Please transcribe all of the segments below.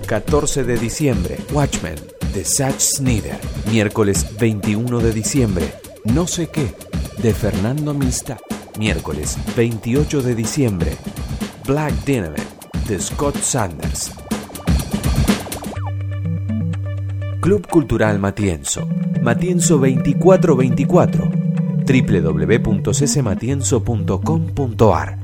14 de diciembre, Watchmen, de Zack Snyder. Miércoles 21 de diciembre, No sé qué, de Fernando Mista. Miércoles 28 de diciembre, Black Dynamite, de Scott Sanders. Club Cultural Matienzo, Matienzo 2424, www.ccmatienzo.com.ar.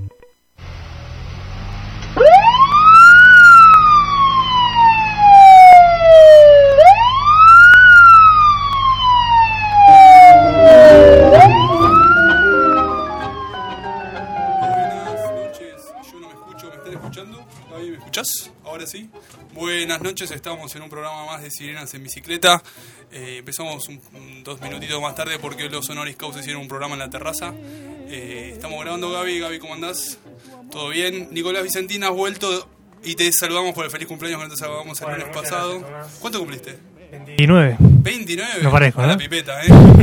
Ahora sí. Buenas noches, estamos en un programa más de Sirenas en Bicicleta. Empezamos 2 minutitos más tarde porque los Honoris Causa hicieron un programa en la terraza. Estamos grabando. Gaby, ¿cómo andás? ¿Todo bien? Nicolás Vicentina, has vuelto y te saludamos por el feliz cumpleaños que no te saludamos el lunes pasado. Gracias, ¿cuánto cumpliste? 29. 29. No parezco, a ¿no? La pipeta,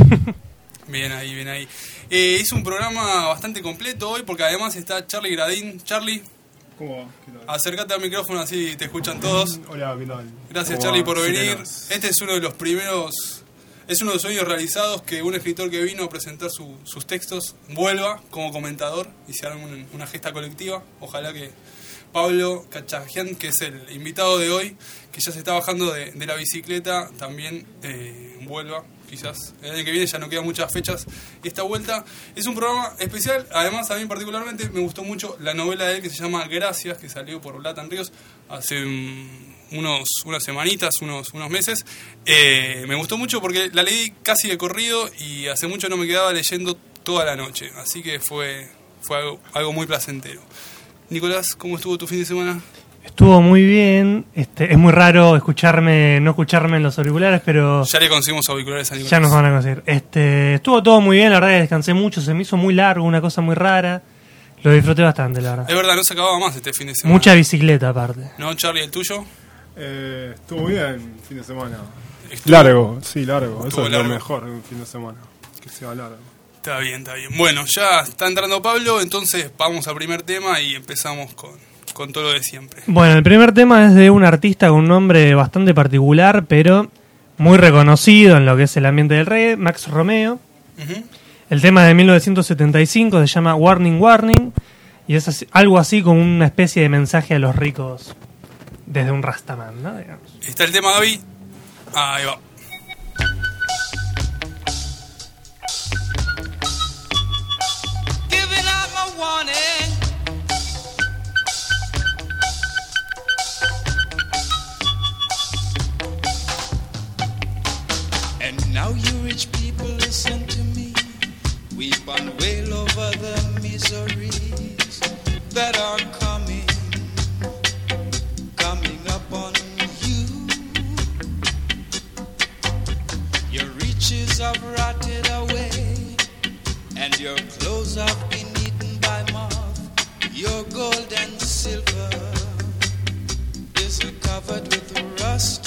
Bien ahí. Es un programa bastante completo hoy porque además está Charlie Gradín. Charlie, ¿cómo va? Acércate al micrófono así te escuchan todos. Hola, ¿qué tal? Gracias, Charlie, por venir. Este es uno de los primeros, es uno de los sueños realizados que un escritor que vino a presentar sus textos vuelva como comentador y se haga una gesta colectiva. Ojalá que Pablo Cachajian, que es el invitado de hoy, que ya se está bajando de la bicicleta, también vuelva. Quizás el año que viene, ya no quedan muchas fechas. Esta vuelta es un programa especial. Además, a mí particularmente me gustó mucho la novela de él que se llama Gracias, que salió por Latan Ríos hace unas semanitas, unos meses. Me gustó mucho porque la leí casi de corrido y hace mucho no me quedaba leyendo toda la noche. Así que fue algo muy placentero. Nicolás, ¿cómo estuvo tu fin de semana? Estuvo muy bien. Es muy raro no escucharme en los auriculares, pero ya le conseguimos auriculares a Nicolás. Ya nos van a conseguir. Estuvo todo muy bien, la verdad que descansé mucho, se me hizo muy largo, una cosa muy rara. Lo disfruté bastante, la verdad. Es verdad, no se acababa más este fin de semana. Mucha bicicleta aparte. ¿No, Charlie, el tuyo? Estuvo bien fin de semana. Largo. Eso es largo. Lo mejor un fin de semana, que sea largo. Está bien. Bueno, ya está entrando Pablo, entonces vamos al primer tema y empezamos con todo lo de siempre. Bueno, el primer tema es de un artista con un nombre bastante particular, pero muy reconocido en lo que es el ambiente del reggae, Max Romeo. Uh-huh. El tema es de 1975, se llama Warning Warning, y es algo así como una especie de mensaje a los ricos desde un Rastaman, ¿no? Digamos. Está el tema, Gaby. Ahí va. Giving out my warning. Now you rich people listen to me. Weep and wail over the miseries that are coming upon you. Your riches have rotted away, and your clothes have been eaten by moth. Your gold and silver is covered with rust.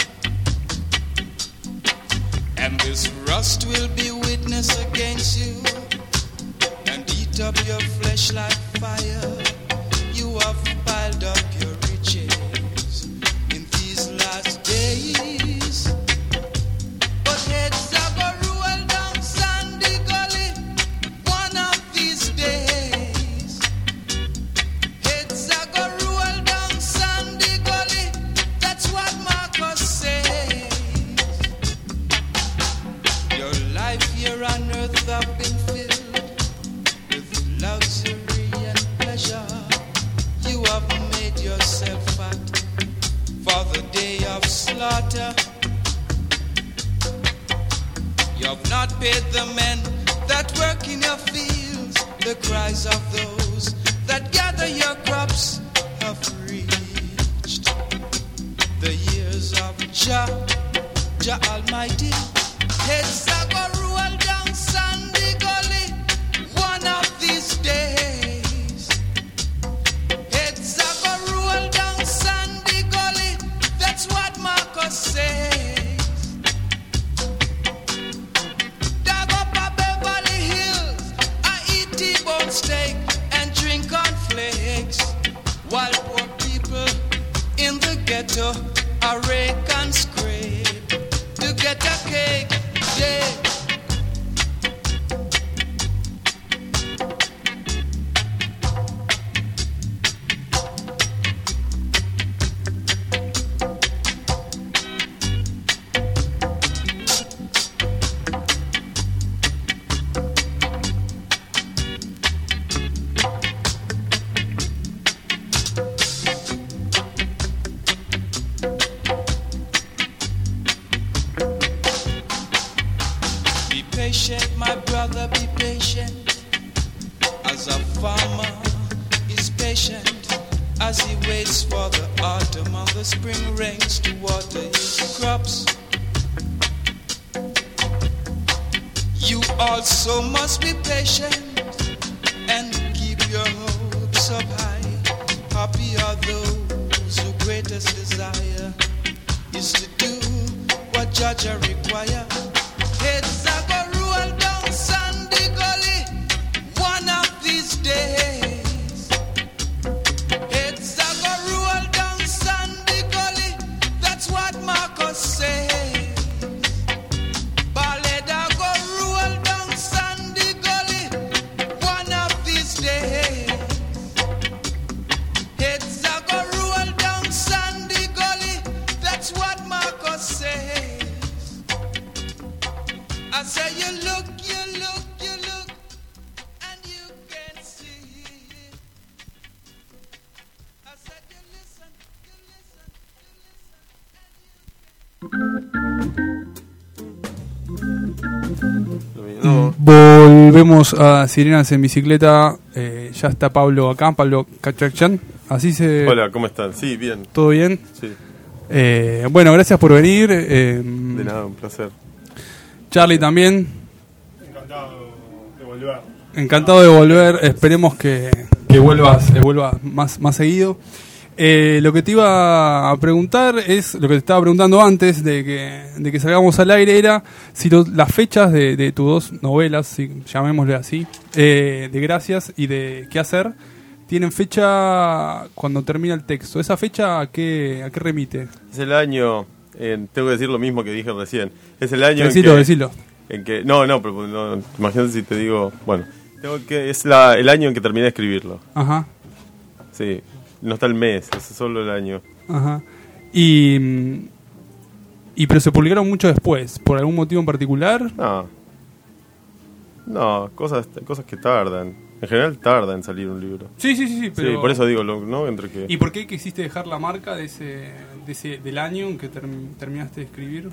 And this rust will be witness against you and eat up your flesh like fire. You have piled up your riches in these last days. But heads are gonna roll down Sandy Gully one of these days. Heads are gonna roll down Sandy Gully. That's what Marcus said. Here on earth have been filled with luxury and pleasure. You have made yourself fat for the day of slaughter. You have not paid the men that work in your fields. The cries of those that gather your crops have reached the years of Jah Almighty. Heads are gonna roll down Sandy Gully one of these days. Heads are gonna roll down Sandy Gully. That's what Marcus says. Dug up a Beverly Hills, I eat T-bone steak and drink cornflakes, while poor people in the ghetto I rake and scrape to get a cake, yeah. My brother, be patient, as a farmer is patient, as he waits for the autumn and the spring rains to water his crops. You also must be patient and keep your hopes up high. Happy are those whose greatest desire is to do what Judge require. Heads are gonna roll down Sandy Gully one of these days. Heads are gonna roll down Sandy Gully, that's what Marcus says. Ballad are gonna roll down Sandy Gully one of these days. Heads are gonna roll down Sandy Gully, that's what Marcus says. I say you look, and you can't see it. I said you listen, Volvemos a Sirenas en Bicicleta. Ya está Pablo acá, Pablo Cachachan. Así se... Hola, ¿cómo están? Sí, bien. ¿Todo bien? Sí. Bueno, gracias por venir. De nada, un placer. Charlie también. Encantado de volver. Esperemos que vuelvas más seguido. Lo que te iba a preguntar es lo que te estaba preguntando antes de que salgamos al aire, era si las fechas de tus dos novelas, si llamémosle así, de Gracias y de ¿Qué hacer?, tienen fecha cuando termina el texto. ¿Esa fecha a qué remite? Es el año, tengo que decir lo mismo que dije recién, es el año Decilo. En que no, pero no, imagínate si te digo, bueno, es el año en que terminé de escribirlo. Ajá. Sí, no está el mes, es solo el año. Ajá. Y pero se publicaron mucho después, ¿por algún motivo en particular? No, cosas que tardan. En general tarda en salir un libro. Sí, pero... Sí, por eso digo, ¿no? Entre que... ¿Y por qué quisiste dejar la marca del año en que terminaste de escribir?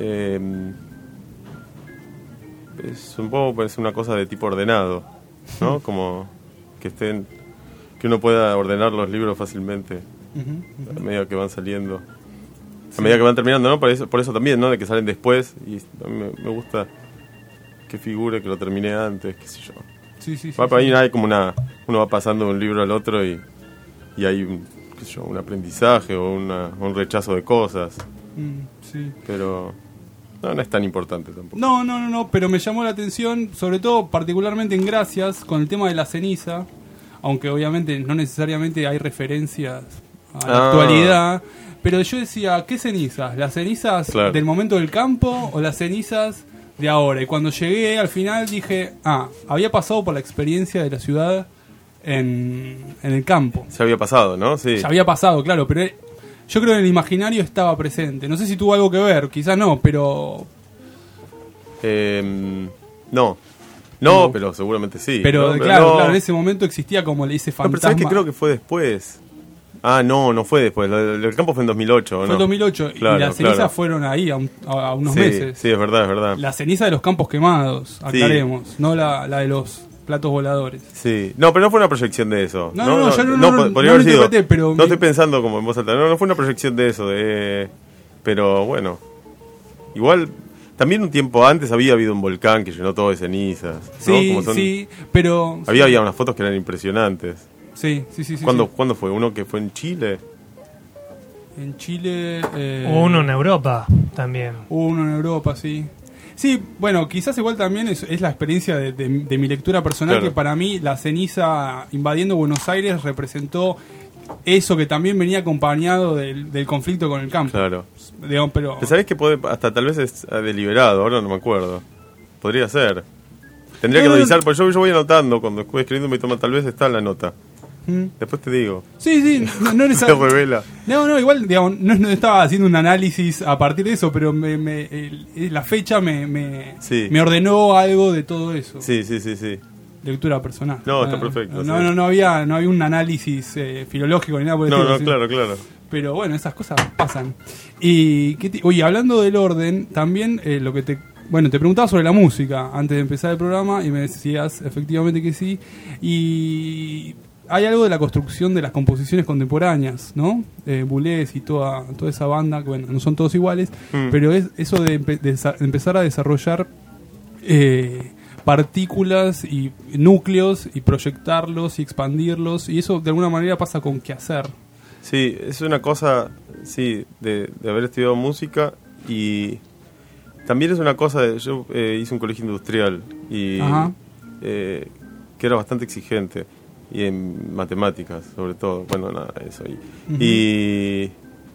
Es un poco parece una cosa de tipo ordenado, ¿no? Como que uno pueda ordenar los libros fácilmente a medida que van saliendo, a medida que van terminando, ¿no? Por eso también, ¿no? De que salen después, y a mí me gusta que figure que lo terminé antes, qué sé yo. Sí. Para ahí hay como uno va pasando de un libro al otro y hay un aprendizaje o un rechazo de cosas. Sí. Pero no es tan importante tampoco. No, pero me llamó la atención, sobre todo particularmente en Gracias, con el tema de la ceniza, aunque obviamente no necesariamente hay referencias a la actualidad, pero yo decía, ¿qué cenizas? ¿Las cenizas del momento del campo o las cenizas de ahora? Y cuando llegué al final dije, había pasado por la experiencia de la ciudad en el campo. Se había pasado, ¿no? Sí. Se había pasado, claro, pero yo creo que en el imaginario estaba presente. No sé si tuvo algo que ver, quizás no, pero... No, pero seguramente sí. Pero ¿no? claro, en ese momento existía como ese fantasma. Pero ¿sabes que creo que fue después? No fue después. El campo fue en 2008, ¿no? Fue en 2008, claro, y las cenizas fueron ahí a unos meses. Sí, es verdad. La ceniza de los campos quemados, aclaremos, no la de los platos voladores. Sí, no, pero no fue una proyección de eso. No, podría haber sido, pero no estoy pensando como en voz alta. No fue una proyección de eso. Pero bueno, igual también un tiempo antes había habido un volcán que llenó todo de cenizas, ¿no? Sí, pero... Había unas fotos que eran impresionantes. Sí. ¿Cuándo fue? ¿Uno que fue en Chile? En Chile... Hubo uno en Europa también. Hubo uno en Europa, sí. Sí, bueno, quizás igual también es la experiencia de mi lectura personal, claro, que para mí la ceniza invadiendo Buenos Aires representó eso que también venía acompañado del conflicto con el campo. Claro. Digamos, pero... ¿Sabés que puede, hasta tal vez es deliberado? Ahora no me acuerdo. Podría ser. Tendría que revisar, porque yo voy anotando, cuando estoy escribiendo mi toma, tal vez está en la nota. Después te digo. Sí, no se revela. No, igual, digamos, no estaba haciendo un análisis a partir de eso, pero la fecha me ordenó algo de todo eso. Sí. Lectura personal. No, está perfecto. No había un análisis filológico ni nada por el estilo. Claro. Pero bueno, esas cosas pasan. Y oye, hablando del orden, también lo que te preguntaba sobre la música antes de empezar el programa y me decías efectivamente que sí. Y hay algo de la construcción de las composiciones contemporáneas, ¿no? Boulez y toda esa banda, que bueno, no son todos iguales, pero es eso de empezar a desarrollar partículas y núcleos y proyectarlos y expandirlos, y eso de alguna manera pasa con quehacer. Sí, es una cosa, de haber estudiado música, y también es una cosa yo hice un colegio industrial y que era bastante exigente, y en matemáticas sobre todo, bueno, nada, eso. Y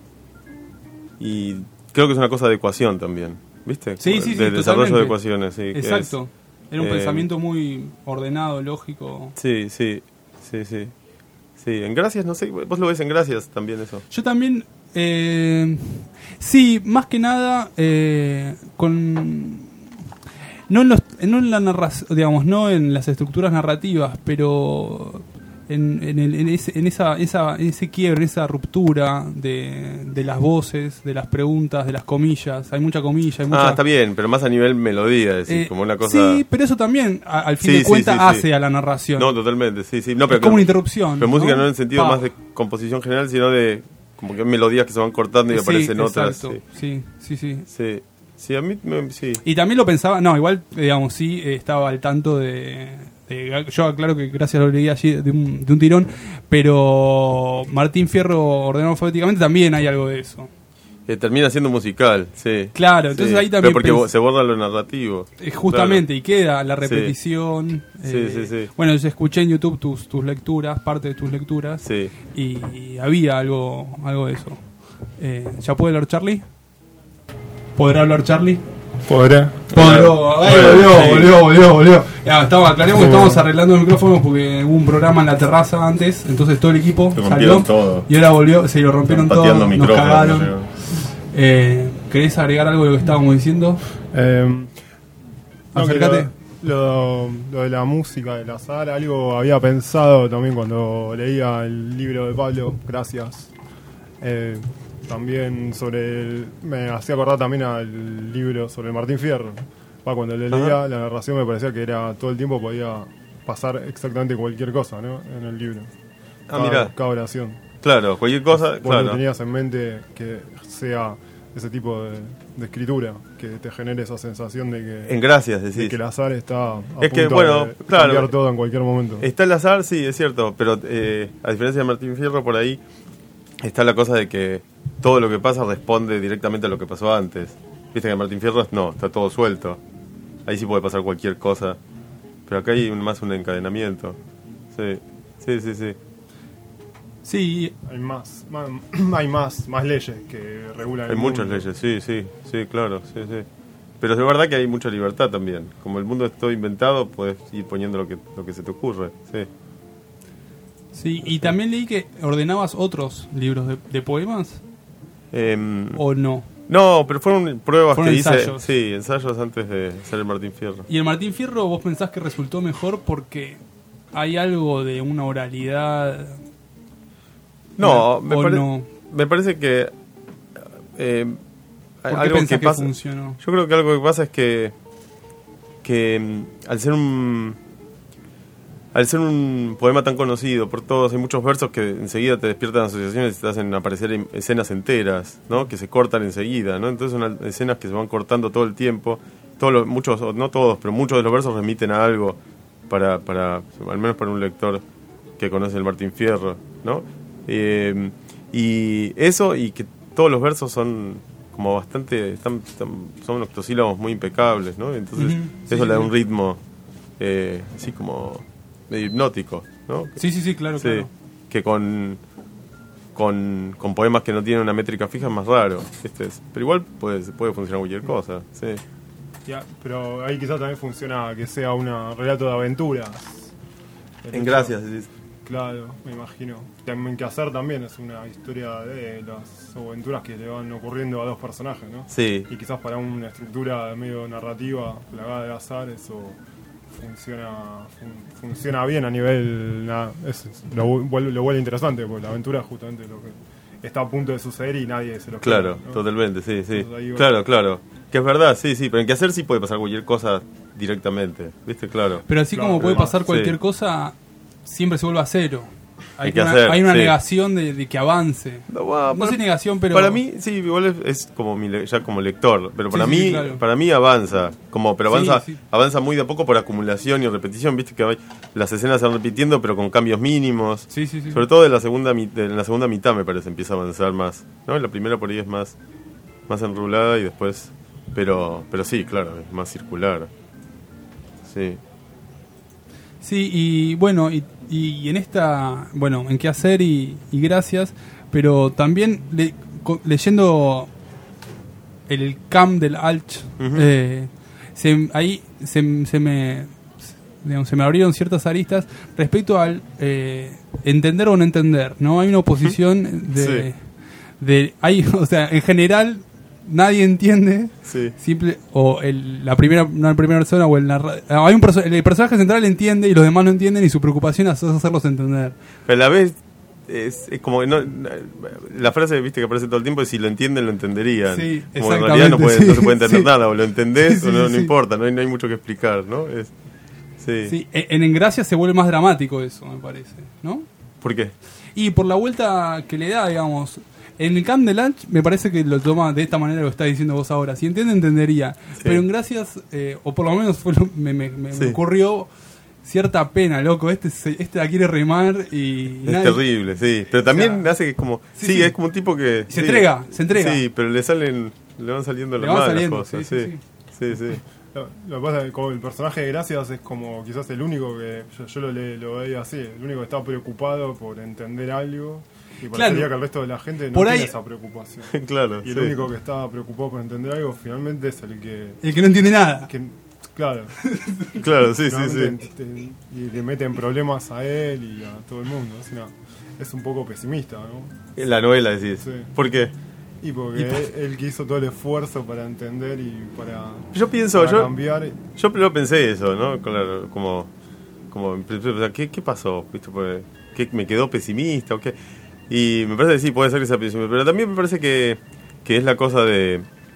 creo que es una cosa de ecuación también, ¿viste? Sí, de desarrollo de ecuaciones, sí. Exacto. Era un pensamiento muy ordenado, lógico. Sí. En Gracias, no sé, vos lo ves en Gracias también eso. Yo también, sí, más que nada, no en la narración, digamos, no en las estructuras narrativas, pero en ese quiebre, en esa ruptura de las voces, de las preguntas, de las comillas. Hay mucha comilla. Está bien, pero más a nivel melodía, decir, como una cosa... Sí, pero eso también, al fin de cuentas, hace a la narración. No, totalmente, sí. No, pero es como una interrupción. Pero música no en el sentido más de composición general, sino de como que hay melodías que se van cortando y aparecen otras. Sí. Sí, a mí sí. Y también lo pensaba, igual, digamos, estaba al tanto yo aclaro que Gracias lo leí allí de un tirón, pero Martín Fierro ordenado alfabéticamente también hay algo de eso. Que termina siendo musical, sí. Claro, entonces ahí también... Pero porque se borra lo narrativo. Justamente, claro. Y queda la repetición. Sí. Bueno, yo escuché en YouTube tus lecturas, parte de tus lecturas, y había algo de eso. ¿Ya puede hablar Charlie? ¿Podrá hablar Charlie? Podrá. Volvió. Aclaremos que estamos arreglando el micrófono porque hubo un programa en la terraza antes, entonces todo el equipo salió todo. Y ahora volvió, se lo rompieron todo, nos cagaron. ¿Querés agregar algo de lo que estábamos diciendo? Acércate. Lo de la música, del azar, algo había pensado también cuando leía el libro de Pablo, Gracias. También me hacía acordar también al libro sobre Martín Fierro. Cuando le leía la narración me parecía que era todo el tiempo podía pasar exactamente cualquier cosa, ¿no? En el libro. Cada oración. Claro, cualquier cosa. Vos no tenías en mente que sea ese tipo de escritura que te genere esa sensación de que... En Gracias, decís. De que el azar está a punto de cambiar todo en cualquier momento. Está el azar, sí, es cierto, pero a diferencia de Martín Fierro, por ahí está la cosa de que todo lo que pasa responde directamente a lo que pasó antes. Viste que Martín Fierro está todo suelto. Ahí sí puede pasar cualquier cosa. Pero acá hay más un encadenamiento. Sí. Sí. Hay más leyes que regulan hay el mundo. Hay muchas leyes, sí, claro. Sí. Pero es verdad que hay mucha libertad también. Como el mundo es todo inventado, puedes ir poniendo lo que se te ocurre. Sí, y también leí que ordenabas otros libros de poemas. ¿O no? No, pero fueron pruebas que ensayos. hice. Sí, ensayos antes de ser el Martín Fierro. ¿Y el Martín Fierro vos pensás que resultó mejor porque hay algo de una oralidad? No, me parece que algo que pasa, funcionó? Yo creo que algo que pasa es que al ser un poema tan conocido por todos, hay muchos versos que enseguida te despiertan asociaciones y te hacen aparecer escenas enteras, ¿no? Que se cortan enseguida, ¿no? Entonces son escenas que se van cortando todo el tiempo. Muchos, no todos, pero muchos de los versos remiten a algo para al menos para un lector que conoce el Martín Fierro, ¿no? Y eso, y que todos los versos son como bastante, son octosílabos muy impecables, ¿no? Entonces eso le da un ritmo así como medio hipnótico, ¿no? Sí, claro. Que con con poemas que no tienen una métrica fija es más raro. Pero igual puede funcionar cualquier cosa, sí. Ya, pero ahí quizás también funciona que sea un relato de aventuras. En Gracias, sí. Claro, me imagino. En Que Hacer también es una historia de las aventuras que le van ocurriendo a dos personajes, ¿no? Sí. Y quizás para una estructura medio narrativa, plagada de azar, eso funciona bien a nivel... lo vuelve interesante, porque la aventura es justamente lo que está a punto de suceder y nadie se lo Claro, espera, ¿no? totalmente, sí. Entonces, Claro. Que es verdad, sí, pero en Que Hacer sí puede pasar cualquier cosa directamente, ¿viste? Claro. Pero así Claro, como puede además, pasar cualquier sí. cosa, siempre se vuelve a cero. Hay Que hacer, una sí. negación de que avance. No sé negación, pero... Para mí, sí, igual es como ya como lector, pero para Sí, mí claro. para mí avanza, pero Sí. avanza muy de a poco por acumulación y repetición, viste que las escenas se van repitiendo pero con cambios mínimos. Sí. Sobre todo en la segunda mitad me parece empieza a avanzar más, ¿no? En la primera por ahí es más enrulada y después pero sí, claro, es más circular. Sí. Sí, y bueno, y en esta, bueno, en Qué Hacer y Gracias, pero también leyendo el Camp del Alch, ahí se me abrieron ciertas aristas respecto al entender o no entender, ¿no? Hay una oposición o sea, en general nadie entiende, Sí. simple, o la primera persona o el el personaje central entiende y los demás no entienden y su preocupación es hacerlos entender. Pero a la vez es como la frase, viste, que aparece todo el tiempo es si lo entienden lo entenderían. Sí, como en realidad no se puede entender sí. nada, o lo entendés Sí, o no sí. importa, no hay mucho que explicar, ¿no? Sí, en Gracias se vuelve más dramático eso, me parece, ¿no? ¿Por qué? Y por la vuelta que le da, digamos. En el Camp de Lunch me parece que lo toma de esta manera, lo está diciendo vos ahora. Si entiende, entendería. Sí. Pero en Gracias, o por lo menos me Sí. ocurrió cierta pena, loco. Este la quiere remar y Es terrible, sí. Pero también hace que es como... Sí. es como un tipo que... Se entrega. Sí, pero le van saliendo Le las van malas saliendo, cosas. sí. Sí. Lo que pasa es que como el personaje de Gracias es como quizás el único que yo lo veía así, el único que está preocupado por entender algo y parecería que el resto de la gente no por tiene ahí, esa preocupación. Claro, Y el único que está preocupado por entender algo finalmente es el que no entiende nada. claro, Claro, sí. finalmente y le meten problemas a él y a todo el mundo. Es un poco pesimista, ¿no? En la novela decís. Sí. ¿Por qué? Y porque él que hizo todo el esfuerzo para entender y para cambiar. Yo primero pensé eso, ¿no? Claro, como ¿qué pasó? ¿Viste? ¿Qué me quedó pesimista o qué? Y me parece que sí, puede ser que sea pesimista, pero también me parece que es la cosa de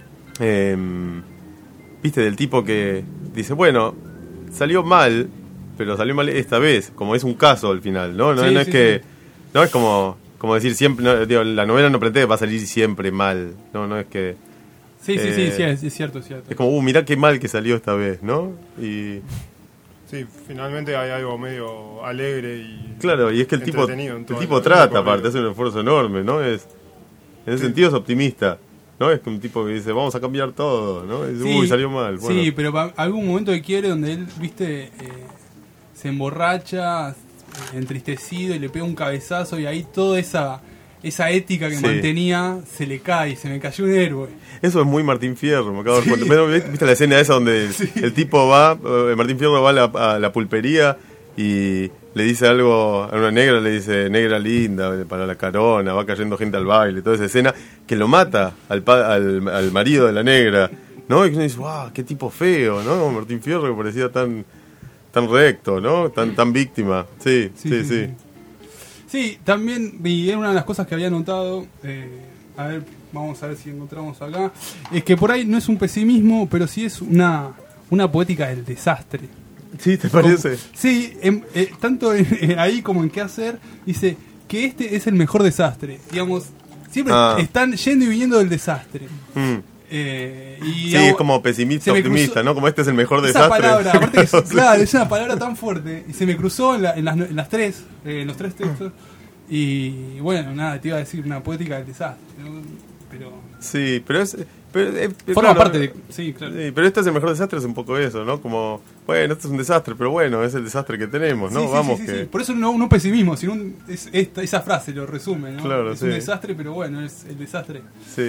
¿viste? Del tipo que dice, bueno, salió mal, pero salió mal esta vez, como es un caso al final, ¿no? No es como decir siempre, no, digo, la novela no pretende que va a salir siempre mal, no es que... Sí, es cierto. Es como, mirá qué mal que salió esta vez, ¿no? Y... Sí, finalmente hay algo medio alegre y... Claro, y es que el tipo trata, aparte, hace un esfuerzo enorme, ¿no? En ese sentido es optimista, ¿no? Es que un tipo que dice, vamos a cambiar todo, ¿no? Y dice, uy, salió mal. Bueno. Sí, pero algún momento de quiebre donde él, viste, se emborracha, entristecido y le pega un cabezazo y ahí toda esa ética que mantenía se le cae, se me cayó un héroe. Eso es muy Martín Fierro, me acabo de dar cuenta. ¿Viste la escena esa donde el tipo va, Martín Fierro va a la pulpería y le dice algo a una negra, le dice, negra linda, para la carona, va cayendo gente al baile, toda esa escena que lo mata al marido de la negra, ¿no? Y uno dice, wow, qué tipo feo, ¿no? Martín Fierro que parecía tan recto, ¿no? Tan víctima. Sí. Sí, también, y era una de las cosas que había notado, a ver, vamos a ver si encontramos acá, es que por ahí no es un pesimismo, pero sí es una poética del desastre. Sí, ¿te parece? Sí, tanto ahí como en Qué Hacer, dice que este es el mejor desastre. Digamos, siempre están yendo y viniendo del desastre. Sí, es como pesimista, optimista, ¿no? Como este es el mejor esa desastre. Palabra, aparte que claro, es una palabra tan fuerte. Y se me cruzó en los tres textos. Y bueno, nada, te iba a decir una poética del desastre, ¿no? Pero... Sí, pero Forma claro, parte de... Sí, claro. Sí, pero este es el mejor desastre, es un poco eso, ¿no? Como, bueno, esto es un desastre, pero bueno, es el desastre que tenemos, ¿no? Sí, Vamos sí, que... sí. Por eso no pesimismo, sino esa frase lo resume, ¿no? Claro, es sí. un desastre, pero bueno, es el desastre. Sí.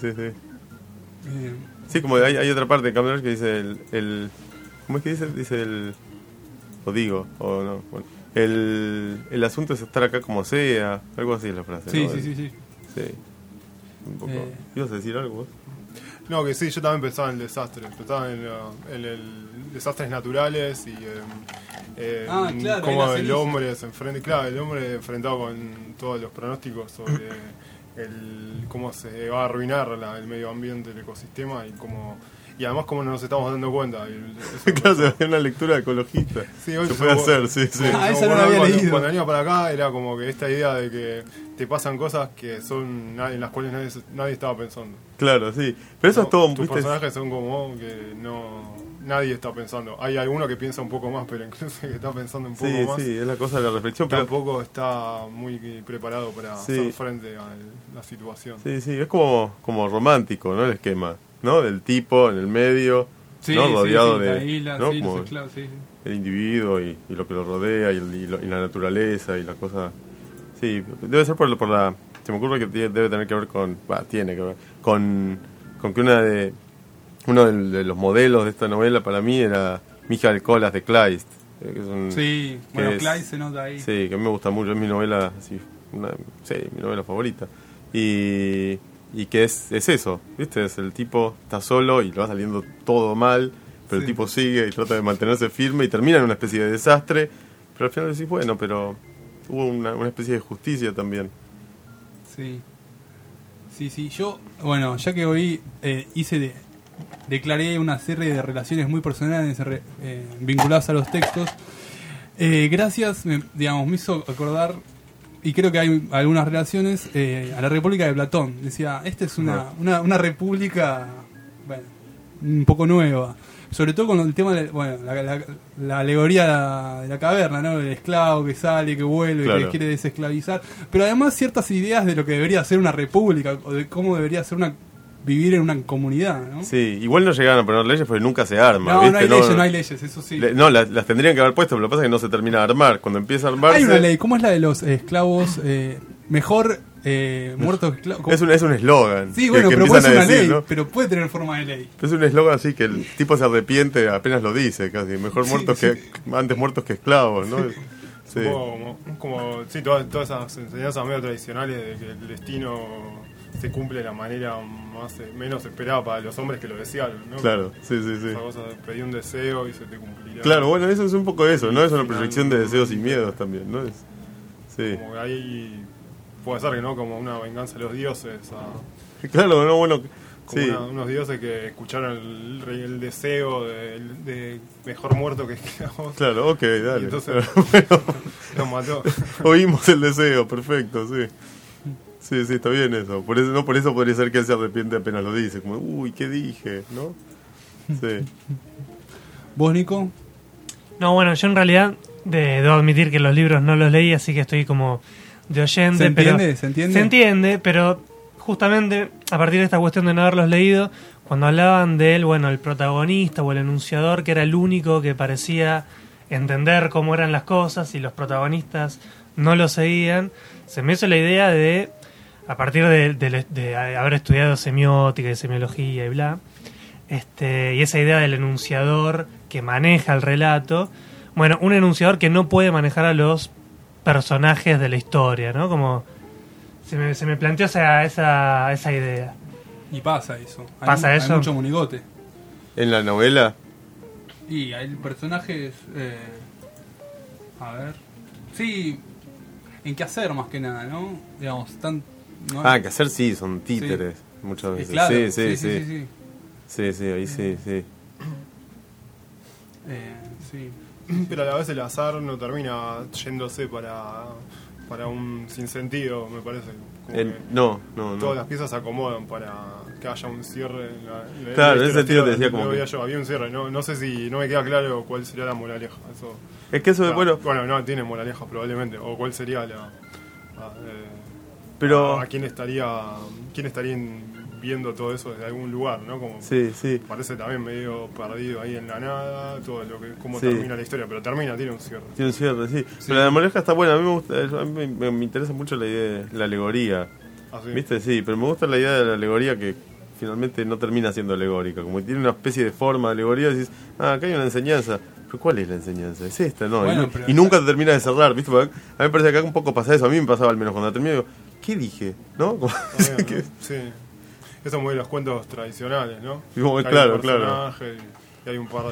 Sí, como hay otra parte de Cameron que dice ¿cómo es que dice? Dice o digo, o no, bueno. El asunto es estar acá como sea, algo así es la frase, Sí, ¿no? sí. Sí. Un poco. Eh. ¿Ibas a decir algo vos? No, que sí, yo también pensaba en el desastre. Pensaba en el desastres naturales y claro, cómo ahí la el ceniza. hombre se enfrenta. Claro, el hombre enfrentado con todos los pronósticos sobre cómo se va a arruinar el medio ambiente, el ecosistema y además cómo no nos estamos dando cuenta. Claro, se ve una lectura ecologista. Sí, hoy se puede hacer, sí. Esa no la había leído. Cuando venía para acá era como que esta idea de que te pasan cosas que son en las cuales nadie estaba pensando. Claro, sí. Pero eso es todo, Tus ¿viste? personajes son como que nadie está pensando. Hay alguno que piensa un poco más, pero incluso que está pensando un poco más. Sí, es la cosa de la reflexión. Pero Tampoco está muy preparado para hacer frente a la situación. sí, es como romántico, ¿no? El esquema, ¿no? Del tipo en el medio, ¿no? Rodeado de la isla, ¿no? sí, Como los esclavos, sí. el individuo y lo que lo rodea y la naturaleza y la cosa. Sí, debe ser por la... Se me ocurre que debe tener que ver tiene que ver con que uno de los modelos de esta novela para mí era Michael Colas de Kleist. Que es Kleist se nota ahí. Sí, que a mí me gusta mucho, es mi novela, mi novela favorita. Y que es eso, ¿viste? Es el tipo está solo y le va saliendo todo mal, pero el tipo sigue y trata de mantenerse firme y termina en una especie de desastre, pero al final decís, bueno, pero hubo una especie de justicia también. Sí. Yo, bueno, ya que hoy declaré una serie de relaciones muy personales vinculadas a los textos, gracias, me hizo acordar, y creo que hay algunas relaciones, a la República de Platón. Decía, esta es una república, bueno, un poco nueva. Sobre todo con el tema de la alegoría de la caverna, ¿no? El esclavo que sale, que vuelve, claro, que quiere desesclavizar. Pero además ciertas ideas de lo que debería ser una república, o de cómo debería ser vivir en una comunidad, ¿no? Sí, igual no llegaron a poner leyes porque nunca se arma. No, ¿viste? no hay leyes, eso sí. Las tendrían que haber puesto, pero lo que pasa es que no se termina de armar. Cuando empieza a armarse... Hay una ley, ¿cómo es la de los esclavos? Mejor muertos que esclavos. Es un eslogan. Sí, bueno, que pero puede ser una decir, ley, ¿no? pero puede tener forma de ley. Es un eslogan así que el tipo se arrepiente apenas lo dice, casi. Mejor antes muertos que esclavos, ¿no? Sí. Como todas esas enseñanzas medio tradicionales de que el destino se cumple de la manera menos esperada para los hombres que lo desearon, ¿no? Claro, sí. Esa cosa de pedir un deseo y se te cumplirá. Claro, bueno, eso es un poco eso, ¿no? Es una proyección de deseos y miedos también, ¿no? Sí. Como que ahí puede ser que no, como una venganza de los dioses. Claro, no, bueno. Como sí. unos dioses que escucharon el deseo de mejor muerto que esclavos. Claro, ok, dale. Y entonces bueno, los mató. Oímos el deseo, perfecto, sí. Sí, está bien eso. Por eso podría ser que él se arrepiente apenas lo dice. Como, uy, ¿qué dije? ¿No? Sí. ¿Vos, Nico? No, bueno, yo en realidad debo admitir que los libros no los leí, así que estoy como de oyente. ¿Se entiende? Pero, ¿Se entiende? Se entiende, pero justamente a partir de esta cuestión de no haberlos leído, cuando hablaban de él, bueno, el protagonista o el enunciador, que era el único que parecía entender cómo eran las cosas y los protagonistas no lo seguían, se me hizo la idea de, a partir de haber estudiado semiótica y semiología y bla, y esa idea del enunciador que maneja el relato, bueno, un enunciador que no puede manejar a los personajes de la historia, ¿no? Como se me planteó esa idea. Y pasa eso. ¿Pasa eso? Hay mucho monigote. ¿En la novela? Y hay personajes... a ver... Sí, en qué hacer más que nada, ¿no? Digamos, ¿no? Que hacer sí, son títeres muchas veces. Claro, Sí, ahí sí. Sí. Pero a la vez el azar no termina yéndose para un sinsentido, me parece. Como No. Todas las piezas se acomodan para que haya un cierre. Claro, en ese sentido te decía como que... había un cierre, no sé si no me queda claro cuál sería la moraleja. Eso, es que eso de bueno, no tiene moraleja probablemente, o cuál sería pero a quién estaría viendo todo eso desde algún lugar, ¿no? Como Sí, sí. parece también medio perdido ahí en la nada, todo lo que cómo Sí. termina la historia, pero tiene un cierre. Tiene un cierre, sí. Pero la moraleja está buena. A mí me gusta, a mí me interesa mucho la idea de la alegoría. Así. ¿Viste? Sí, pero me gusta la idea de la alegoría que finalmente no termina siendo alegórica. Como que tiene una especie de forma de alegoría y decís, acá hay una enseñanza. ¿Pero cuál es la enseñanza? Es esta, ¿no? Bueno, Y nunca te termina de cerrar, ¿viste? Porque a mí me parece que acá un poco pasa eso. A mí me pasaba al menos cuando termino, digo, ¿qué dije? ¿No? Como, También, ¿no? Sí. Eso es muy de los cuentos tradicionales, ¿no? Como, Hay claro, un claro. personaje y hay un par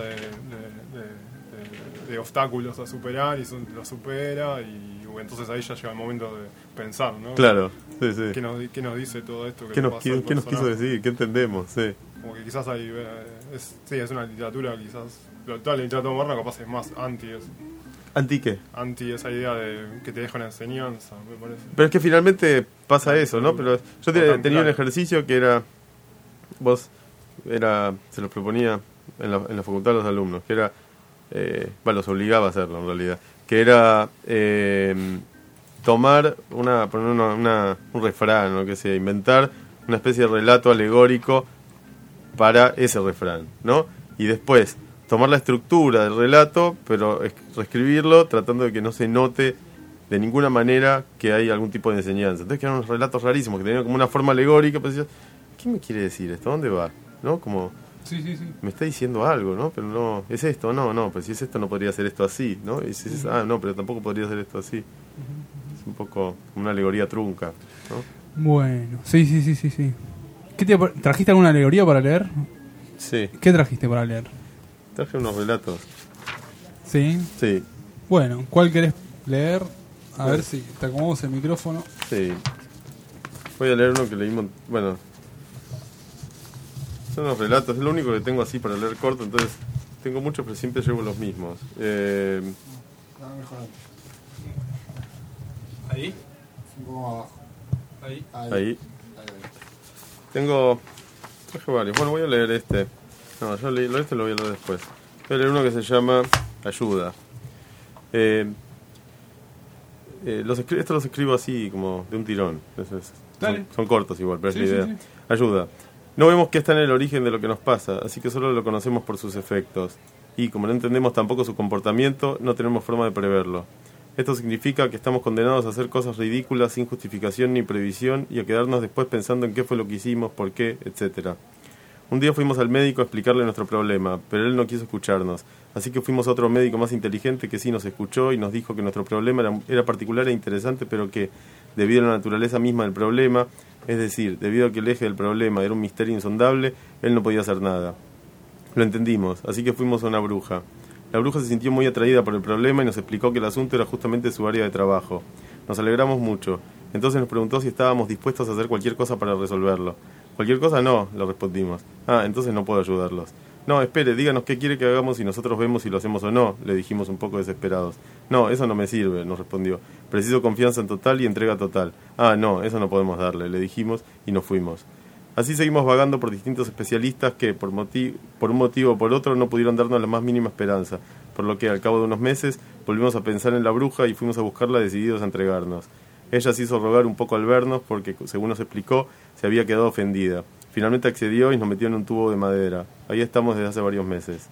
de obstáculos a superar y lo supera y entonces ahí ya llega el momento de pensar, ¿no? Claro, sí, sí. ¿Qué nos dice todo esto? ¿Qué nos, pasa al qué nos quiso personaje? decir? ¿Qué entendemos? Sí. Como que quizás hay... es una literatura quizás... Toda la literatura moderna capaz es más anti eso. ¿Anti qué? Anti esa idea de que te deja una enseñanza, me parece. Pero es que finalmente pasa eso, ¿no? Pero yo tenía un ejercicio que era... se los proponía en la facultad a los alumnos, que era... los obligaba a hacerlo en realidad. Que era poner un refrán, o que sea, inventar una especie de relato alegórico para ese refrán, ¿no? Y después tomar la estructura del relato, pero reescribirlo tratando de que no se note de ninguna manera que hay algún tipo de enseñanza. Entonces quedaron unos relatos rarísimos que tenían como una forma alegórica, pero decías, ¿qué me quiere decir esto? ¿A dónde va? ¿No? Como... Sí. me está diciendo algo, ¿no? Pero no, ¿es esto? No, pero si es esto no podría ser esto así, ¿no? Y si es, no, pero tampoco podría ser esto así. Es un poco como una alegoría trunca, ¿no? Bueno, sí. ¿Trajiste alguna alegoría para leer? Sí, ¿Qué trajiste para leer? traje unos relatos. Sí. Sí, Bueno, ¿cuál querés leer? A ver si te acomodamos el micrófono. sí. Voy a leer uno que leímos, bueno... Son unos relatos, es lo único que tengo así para leer corto, entonces tengo muchos, pero siempre llevo los mismos. Ahí. Un poco más abajo. Ahí. Ahí. Traje varios. Bueno, voy a leer este. No, yo leí este, lo voy a leer después. Voy a leer uno que se llama Ayuda. Esto los escribo así, como de un tirón. Dale. Son cortos igual, pero Sí, es la idea. sí. Ayuda. No vemos que está en el origen de lo que nos pasa, así que solo lo conocemos por sus efectos. Y como no entendemos tampoco su comportamiento, no tenemos forma de preverlo. Esto significa que estamos condenados a hacer cosas ridículas sin justificación ni previsión y a quedarnos después pensando en qué fue lo que hicimos, por qué, etc. Un día fuimos al médico a explicarle nuestro problema, pero él no quiso escucharnos. Así que fuimos a otro médico más inteligente que sí nos escuchó y nos dijo que nuestro problema era particular e interesante, pero que, debido a la naturaleza misma del problema, es decir, debido a que el eje del problema era un misterio insondable, él no podía hacer nada. Lo entendimos, así que fuimos a una bruja. La bruja se sintió muy atraída por el problema y nos explicó que el asunto era justamente su área de trabajo. Nos alegramos mucho. Entonces nos preguntó si estábamos dispuestos a hacer cualquier cosa para resolverlo. ¿Cualquier cosa? No, le respondimos. Entonces no puedo ayudarlos. No, espere, díganos qué quiere que hagamos y nosotros vemos si lo hacemos o no, le dijimos un poco desesperados. No, eso no me sirve, nos respondió. Preciso confianza en total y entrega total. No, eso no podemos darle, le dijimos y nos fuimos. Así seguimos vagando por distintos especialistas que, por un motivo o por otro, no pudieron darnos la más mínima esperanza, por lo que, al cabo de unos meses, volvimos a pensar en la bruja y fuimos a buscarla decididos a entregarnos. Ella se hizo rogar un poco al vernos porque, según nos explicó, se había quedado ofendida. Finalmente accedió y nos metió en un tubo de madera. Ahí estamos desde hace varios meses.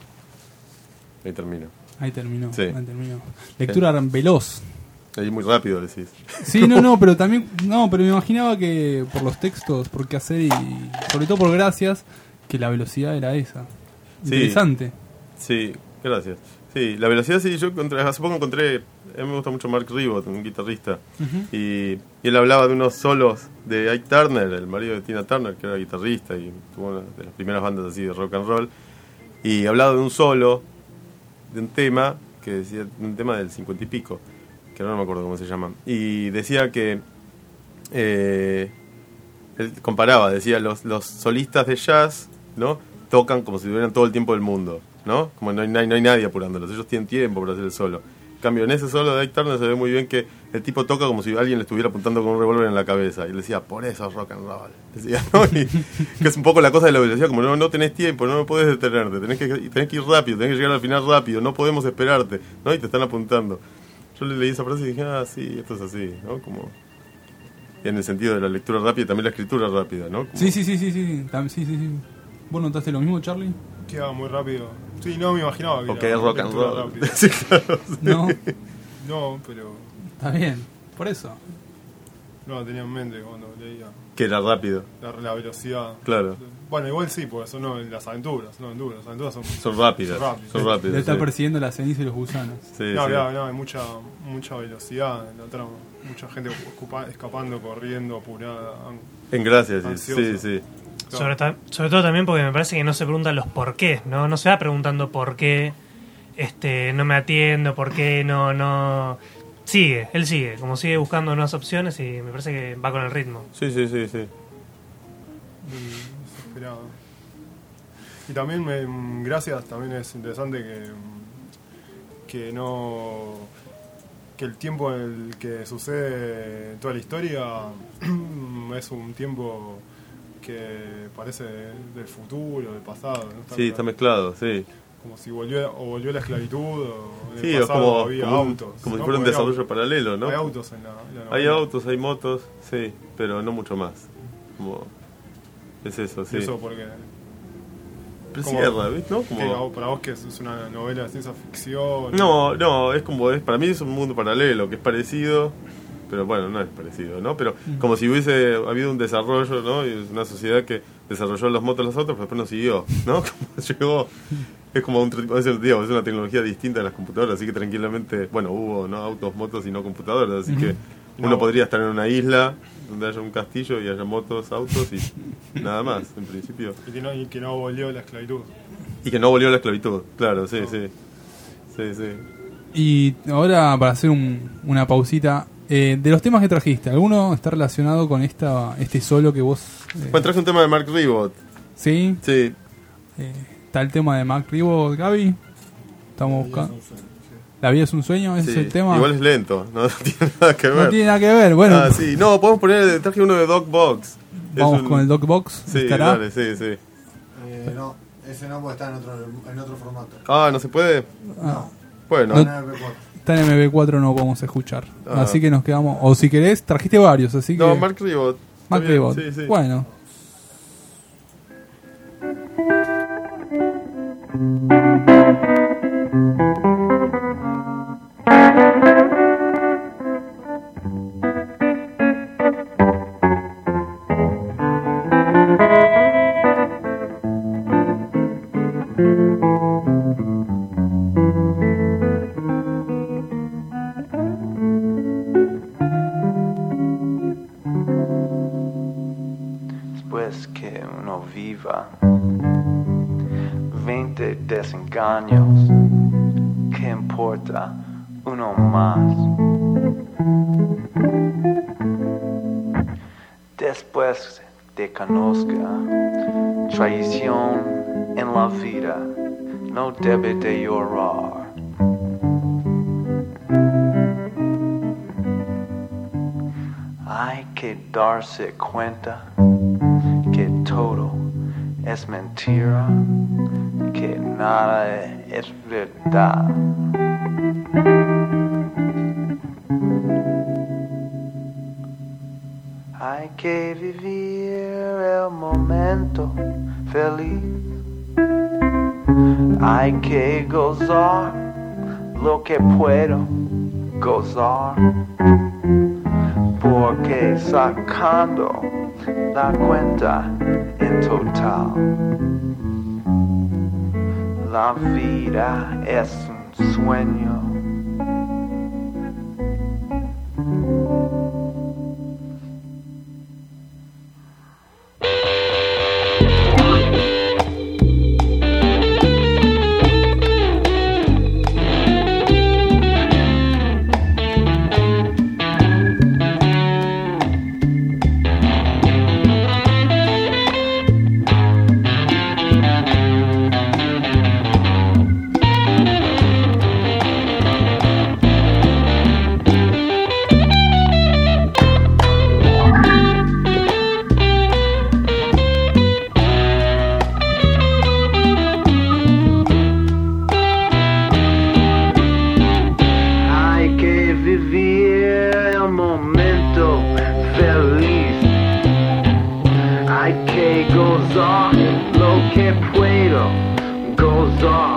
Ahí termino. Ahí terminó. Sí. Ahí terminó. Lectura veloz. Ahí muy rápido decís. Sí, pero también, pero me imaginaba que por los textos, por qué hacer y sobre todo por gracias, que la velocidad era esa. Sí. Interesante. Sí, gracias. Sí, la velocidad sí, hace poco encontré, a mí me gusta mucho Mark Ribot, un guitarrista, y él hablaba de unos solos de Ike Turner, el marido de Tina Turner, que era guitarrista y tuvo una de las primeras bandas así de rock and roll, y hablaba de un solo, de un tema, que decía, un tema del 50 y pico, que ahora no me acuerdo cómo se llama, y decía que, él comparaba, decía, los solistas de jazz, ¿no?, tocan como si tuvieran todo el tiempo del mundo, ¿no? Como no hay nadie apurándolos, ellos tienen tiempo para hacer el solo. En cambio, en ese solo de Ike Turner se ve muy bien que el tipo toca como si alguien le estuviera apuntando con un revólver en la cabeza. Y le decía, por eso es rock and roll. Decía, ¿no? Y, que es un poco la cosa de la velocidad, como no tenés tiempo, no puedes detenerte, tenés que ir rápido, tenés que llegar al final rápido, no podemos esperarte, ¿no? Y te están apuntando. Yo le leí esa frase y dije, sí, esto es así, ¿no? Como en el sentido de la lectura rápida y también la escritura rápida, ¿no? Como- Sí. ¿Vos notaste lo mismo, Charlie? Queda muy rápido. Sí, no me imaginaba que O que es rock and lectura roll. rápida. Sí, claro, sí. No, No, pero está bien, por eso. no lo tenía en mente cuando leía Que era rápido, la velocidad. claro. Bueno, igual sí, porque son no, las aventuras. Las aventuras Son rápidas, son Le rápidas. está sí. persiguiendo la ceniza y los gusanos. Sí, No, sí. claro, hay mucha velocidad en la trama. Mucha gente escapando, corriendo, apurada. En gracias, sí, Ansioso. sí. Sobre todo también porque me parece que no se preguntan los por qué, ¿no? No se va preguntando por qué no me atiendo, por qué no... Él sigue, como sigue buscando nuevas opciones y me parece que va con el ritmo. Sí. Desesperado. Y también, gracias, también es interesante que el tiempo en el que sucede toda la historia es un tiempo que parece del futuro, del pasado, ¿no? Sí, está mezclado, sí. Como si volvió la esclavitud o en Sí, el es pasado como, había como autos. como si ¿no? fuera un Porque desarrollo paralelo, ¿no? hay autos en la Hay novela. autos, hay motos, sí, pero no mucho más. Como es eso, sí. Y eso porque Pero como- cierra, ¿viste? ¿No? Como... para vos que es una novela de ciencia ficción. No, es como para mí es un mundo paralelo, que es parecido, pero bueno, no es parecido, ¿no? Pero como si hubiese habido un desarrollo, ¿no? Y una sociedad que desarrolló los motos los autos, pero después no siguió, ¿no? Como llegó, es como es una tecnología distinta a las computadoras, así que tranquilamente, bueno, hubo, ¿no? Autos, motos y no computadoras, así que uno No. podría estar en una isla donde haya un castillo y haya motos, autos y nada más, en principio. Y que no volvió la esclavitud. Y que no volvió la esclavitud, claro, sí. Y ahora, para hacer una pausita, de los temas que trajiste, ¿alguno está relacionado con este solo que vos... Bueno, traje un tema de Mark Ribot. ¿Sí? Sí, Está el tema de Mark Ribot, Gaby. Estamos buscando... ¿La vida es un sueño? ¿Ese sí. es el tema? Igual es lento, no tiene nada que ver. No tiene nada que ver, bueno. Ah, sí. No, podemos poner, traje uno de Doc Box. Vamos con el Doc Box. Sí, ¿Estará? dale, sí. No, ese no puede estar en otro formato. Ah, ¿no se puede? Ah, Bueno, No. En MP4. está en MB4, no podemos escuchar. Ah. Así que nos quedamos... O si querés, trajiste varios, así que... no, Mark Ribot. Mark Está bien, Ribot. Sí, sí. Bueno. Después que uno viva 20 desengaños, ¿qué importa uno más? Después de conozca traición en la vida, no debe de llorar. Hay que darse cuenta que todo es mentira, que nada es verdad. Hay que vivir el momento feliz. Hay que gozar lo que puedo gozar. Porque sacando la cuenta en total, la vida es un sueño. lo que puedo gozar,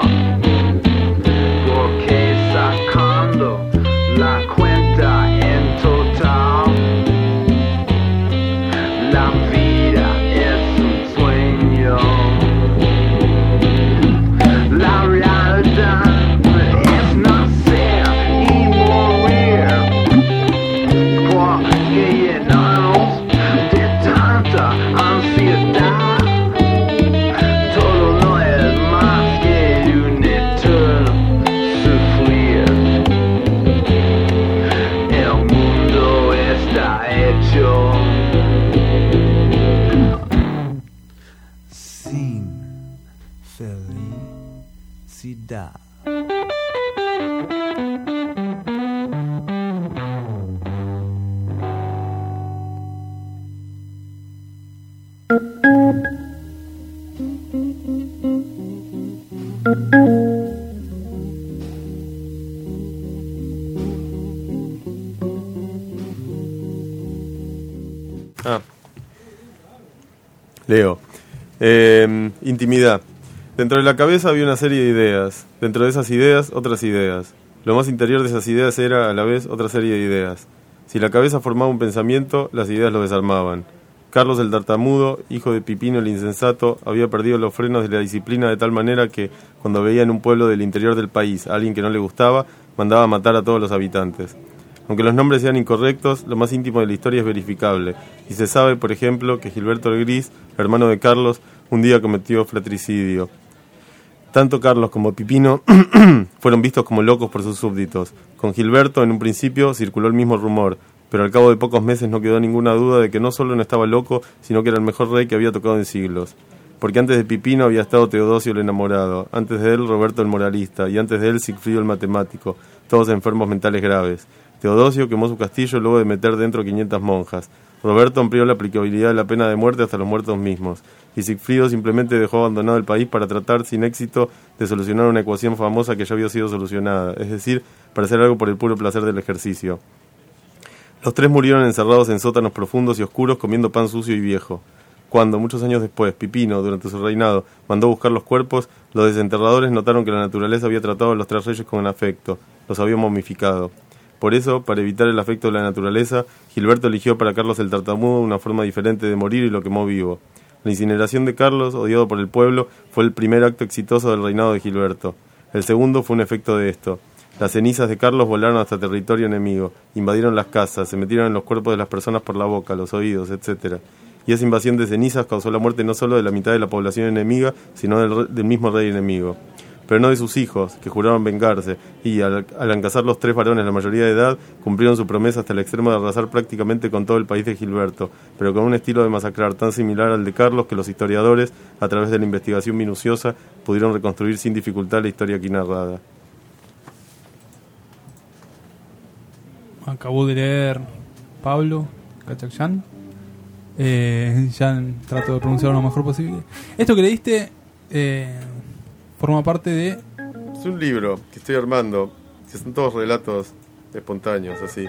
porque sacando la cuenta en total, la vida es un sueño. La realidad es nacer y morir, porque llenarnos de tanta ansiedad, todo no es más que un eterno sufrir. El mundo está hecho sin felicidad. Leo. Intimidad. Dentro de la cabeza había una serie de ideas. Dentro de esas ideas, otras ideas. Lo más interior de esas ideas era, a la vez, otra serie de ideas. Si la cabeza formaba un pensamiento, las ideas lo desarmaban. Carlos el tartamudo, hijo de Pipino el insensato, había perdido los frenos de la disciplina de tal manera que, cuando veía en un pueblo del interior del país a alguien que no le gustaba, mandaba a matar a todos los habitantes. Aunque los nombres sean incorrectos, lo más íntimo de la historia es verificable, y se sabe, por ejemplo, que Gilberto el Gris, hermano de Carlos, un día cometió fratricidio. Tanto Carlos como Pipino fueron vistos como locos por sus súbditos. Con Gilberto, en un principio, circuló el mismo rumor, pero al cabo de pocos meses no quedó ninguna duda de que no solo no estaba loco, sino que era el mejor rey que había tocado en siglos. Porque antes de Pipino había estado Teodosio el enamorado, antes de él Roberto el moralista, y antes de él Sigfrido el matemático, todos enfermos mentales graves. Teodosio quemó su castillo luego de meter dentro 500 monjas. Roberto amplió la aplicabilidad de la pena de muerte hasta los muertos mismos. Y Sigfrido simplemente dejó abandonado el país para tratar sin éxito de solucionar una ecuación famosa que ya había sido solucionada, es decir, para hacer algo por el puro placer del ejercicio. Los tres murieron encerrados en sótanos profundos y oscuros comiendo pan sucio y viejo. Cuando, muchos años después, Pipino, durante su reinado, mandó buscar los cuerpos, los desenterradores notaron que la naturaleza había tratado a los tres reyes con afecto, los había momificado. Por eso, para evitar el afecto de la naturaleza, Gilberto eligió para Carlos el tartamudo una forma diferente de morir y lo quemó vivo. La incineración de Carlos, odiado por el pueblo, fue el primer acto exitoso del reinado de Gilberto. El segundo fue un efecto de esto. Las cenizas de Carlos volaron hasta territorio enemigo, invadieron las casas, se metieron en los cuerpos de las personas por la boca, los oídos, etc. Y esa invasión de cenizas causó la muerte no solo de la mitad de la población enemiga, sino del mismo rey enemigo. Pero no de sus hijos, que juraron vengarse, y al encasar los tres varones la mayoría de edad, cumplieron su promesa hasta el extremo de arrasar prácticamente con todo el país de Gilberto, pero con un estilo de masacrar tan similar al de Carlos que los historiadores, a través de la investigación minuciosa, pudieron reconstruir sin dificultad la historia aquí narrada. Acabó de leer Pablo Cachacyan. Ya trato de pronunciarlo lo mejor posible. Esto que leíste forma parte de... Es un libro que estoy armando, que son todos relatos espontáneos, así.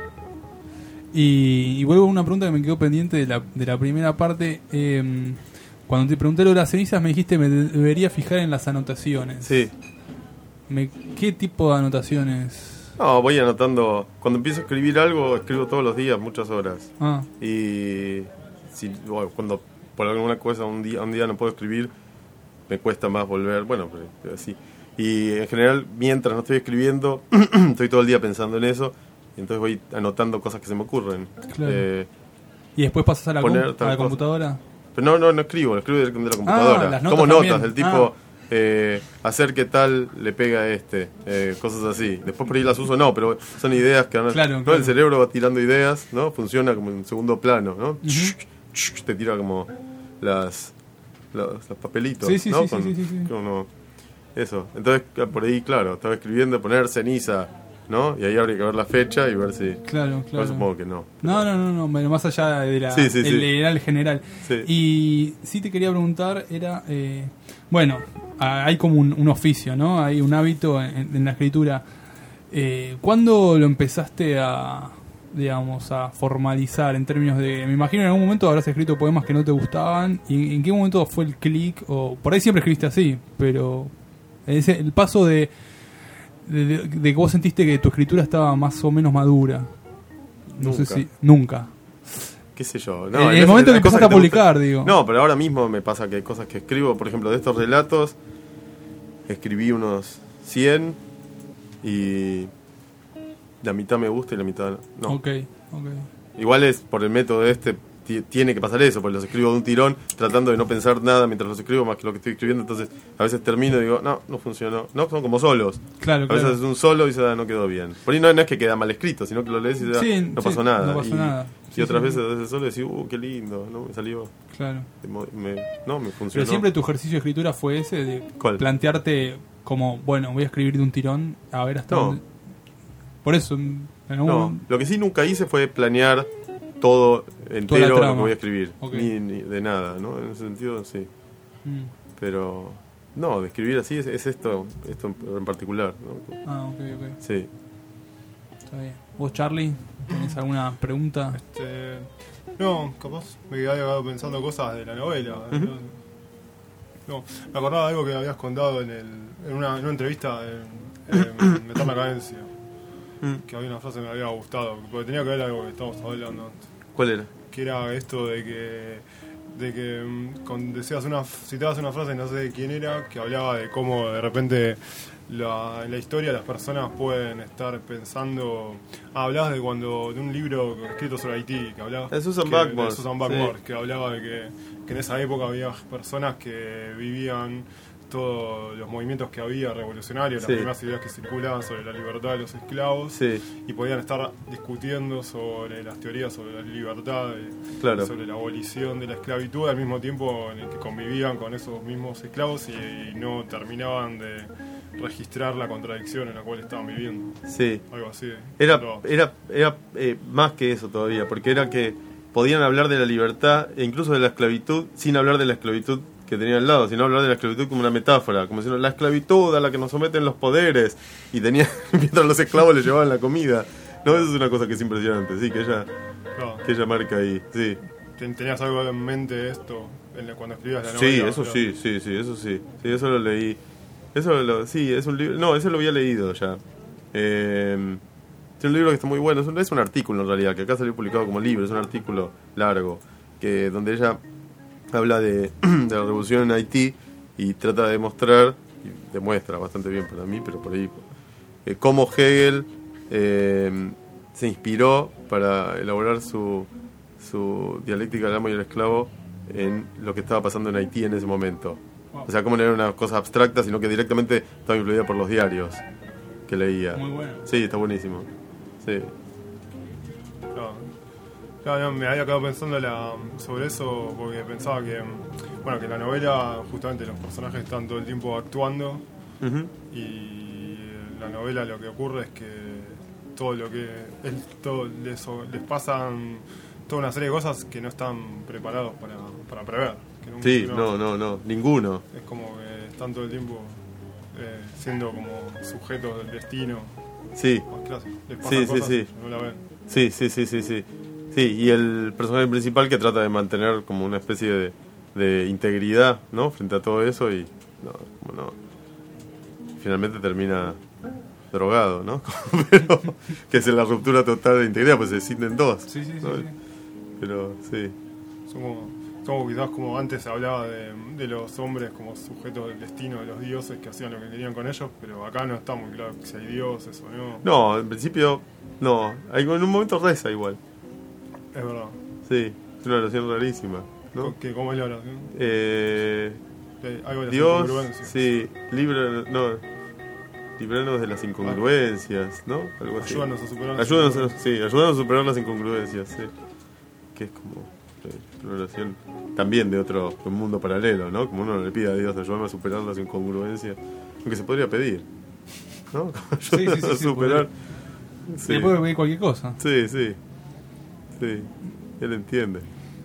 Y vuelvo a una pregunta que me quedó pendiente de la primera parte. Cuando te pregunté lo de las cenizas me dijiste me debería fijar en las anotaciones. Sí. ¿Qué tipo de anotaciones? No, voy anotando. Cuando empiezo a escribir algo, escribo todos los días, muchas horas. Y cuando por alguna cosa un día no puedo escribir, me cuesta más volver. Bueno, pero así. Y en general, mientras no estoy escribiendo, estoy todo el día pensando en eso. Y entonces voy anotando cosas que se me ocurren. Claro. ¿Y después pasas a la computadora? Pero no escribo directamente de la computadora. Las notas como notas, también. del tipo... hacer que tal le pega a cosas así. Después por ahí las uso, no, pero son ideas que claro. El cerebro va tirando ideas, ¿no? Funciona como en segundo plano, ¿no? Te tira como los papelitos, sí, ¿no? Sí. Como eso. Entonces por ahí, claro, estaba escribiendo poner ceniza, ¿no? Y ahí habría que ver la fecha y ver si... Claro. Supongo que no. No, más allá de la el general. Sí. Y sí te quería preguntar, era... bueno, hay como un oficio, ¿no? Hay un hábito en la escritura. ¿Cuándo lo empezaste a digamos, a formalizar en términos de... Me imagino en algún momento habrás escrito poemas que no te gustaban. ¿Y en qué momento fue el clic? O por ahí siempre escribiste así, pero el paso de que vos sentiste que tu escritura estaba más o menos madura. No sé si... Nunca. Qué sé yo. En el momento que empezaste a publicar, digo. No, pero ahora mismo me pasa que hay cosas que escribo, por ejemplo, de estos relatos, escribí unos 100 y la mitad me gusta y la mitad no. Ok. Igual es por el método tiene que pasar eso, porque los escribo de un tirón, tratando de no pensar nada mientras los escribo más que lo que estoy escribiendo, entonces a veces termino y digo, no funcionó. No, son como solos. Claro. A veces es un solo y no quedó bien. Por ahí no es que queda mal escrito, sino que lo lees y no pasó nada. No pasó nada. Y otras veces ese solo decís, qué lindo, no me salió. Claro. Me funcionó. Pero siempre tu ejercicio de escritura fue ese de ¿Cuál? Plantearte como, bueno, voy a escribir de un tirón, a ver hasta dónde. Por eso, lo que sí nunca hice fue planear todo entero lo que voy a escribir. Okay. Ni de nada, ¿no? En ese sentido, sí. Pero, no, de escribir así es esto en particular, ¿no? Ok. Sí. Está bien. ¿Vos, Charlie, tenés alguna pregunta? No, capaz me quedé pensando cosas de la novela. No, me acordaba de algo que habías contado en una entrevista en Eterna Cadencia. Que había una frase que me había gustado, porque tenía que ver algo que estábamos hablando antes. ¿Cuál era? Que era esto de que cuando citabas una frase, no sé de quién era, que hablaba de cómo de repente en la historia las personas pueden estar pensando... hablabas de un libro escrito sobre Haití, que hablaba... De Susan Buckmore. Sí. Que hablaba de que en esa época había personas que vivían todos los movimientos que había revolucionarios, las primeras ideas que circulaban sobre la libertad de los esclavos, y podían estar discutiendo sobre las teorías sobre la libertad, sobre la abolición de la esclavitud, al mismo tiempo en el que convivían con esos mismos esclavos y no terminaban de registrar la contradicción en la cual estaban viviendo. Sí. Algo así. Era más que eso todavía, porque era que podían hablar de la libertad e incluso de la esclavitud sin hablar de la esclavitud que tenía al lado, sino hablar de la esclavitud como una metáfora, como diciendo la esclavitud a la que nos someten los poderes y mientras los esclavos les llevaban la comida. No, eso es una cosa que es impresionante, sí, que ella marca ahí, sí. ¿Tenías algo en mente esto cuando escribías la novela? Sí, eso sí, eso sí. Sí, eso lo leí. Es un libro, no, ese lo había leído ya. Es un libro que está muy bueno, es un artículo en realidad, que acá salió publicado como libro, es un artículo largo, donde ella habla de la revolución en Haití y trata de demostrar, y demuestra bastante bien para mí, pero por ahí, cómo Hegel se inspiró para elaborar su dialéctica del amo y el esclavo en lo que estaba pasando en Haití en ese momento. O sea, cómo no era una cosa abstracta, sino que directamente estaba influida por los diarios que leía. Muy bueno. Sí, está buenísimo. Sí. Claro, me había quedado pensando sobre eso porque pensaba que la novela, justamente los personajes están todo el tiempo actuando y la novela lo que ocurre es que les pasan toda una serie de cosas que no están preparados para prever. No, ninguno. Es como que están todo el tiempo siendo como sujetos del destino. Sí. Les pasan cosas que no la ven. Sí. Sí, y el personaje principal que trata de mantener como una especie de integridad, ¿no? Frente a todo eso y finalmente termina drogado, ¿no? Pero que es la ruptura total de integridad, pues se sienten dos. Sí. Pero sí. Como quizás como antes se hablaba de los hombres como sujetos del destino de los dioses que hacían lo que querían con ellos, pero acá no está muy claro si hay dioses o no. No, en principio no. En un momento reza igual. Es verdad. Sí, es una oración rarísima, ¿no? ¿Cómo es la oración? Algo de las Dios, incongruencias. sí, líbranos de las incongruencias, ¿no? Algo así. Ayúdanos a superar ayúdanos a superar las incongruencias, sí. Que es como una oración también de un mundo paralelo, ¿no? Como uno le pide a Dios, ayúdame a superar las incongruencias, aunque se podría pedir, ¿no? Ayúdanos a superar. Sí. Le puede pedir cualquier cosa. Sí, él entiende.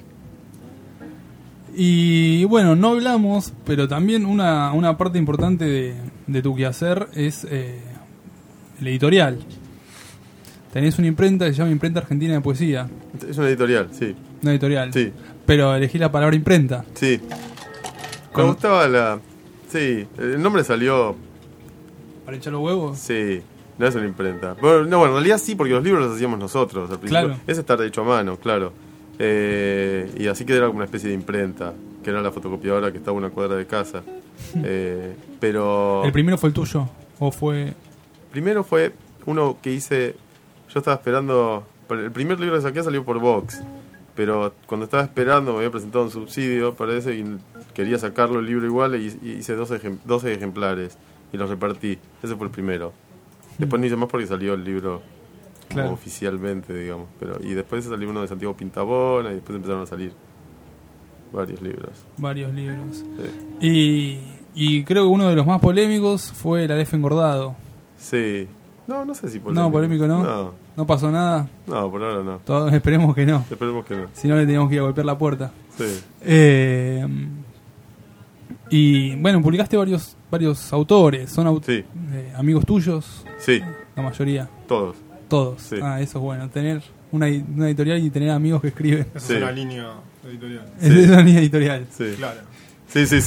Y bueno, no hablamos, pero también una parte importante de tu quehacer es el editorial. tenés una imprenta que se llama Imprenta Argentina de Poesía. Es una editorial, sí. Una editorial. Sí. Pero elegí la palabra imprenta. Sí. Me gustaba la... Sí, el nombre salió... ¿Para echar los huevos? Sí, no es una imprenta. Bueno, no, en realidad sí, porque los libros los hacíamos nosotros al principio. Claro. Ese está hecho a mano, claro. Y así que era como una especie de imprenta, que era la fotocopiadora que estaba a una cuadra de casa. Pero... ¿El primero fue el tuyo? ¿O fue...? Primero fue uno que hice... Yo estaba esperando... El primer libro que saqué salió por Vox. Pero cuando estaba esperando me había presentado un subsidio, parece, y quería sacarlo el libro igual, y hice 12 ejemplares y los repartí. Ese fue el primero. Después no hice más porque salió el libro como oficialmente, digamos. Y después salió uno de Santiago Pintabona y después empezaron a salir varios libros. Sí. Y creo que uno de los más polémicos fue El Aleph Engordado. Sí. No sé si polémico. No, polémico no. ¿No pasó nada? No, por ahora no. Todos esperemos que no. Esperemos que no. Si no, le teníamos que ir a golpear la puerta. Sí. Y bueno, publicaste varios autores. ¿Son sí. Amigos tuyos? Sí. La mayoría. Todos. Sí. Ah, eso es bueno. Tener una editorial y tener amigos que escriben. Esa es una línea editorial. Esa es una línea editorial. Sí. Claro. Sí. Sí.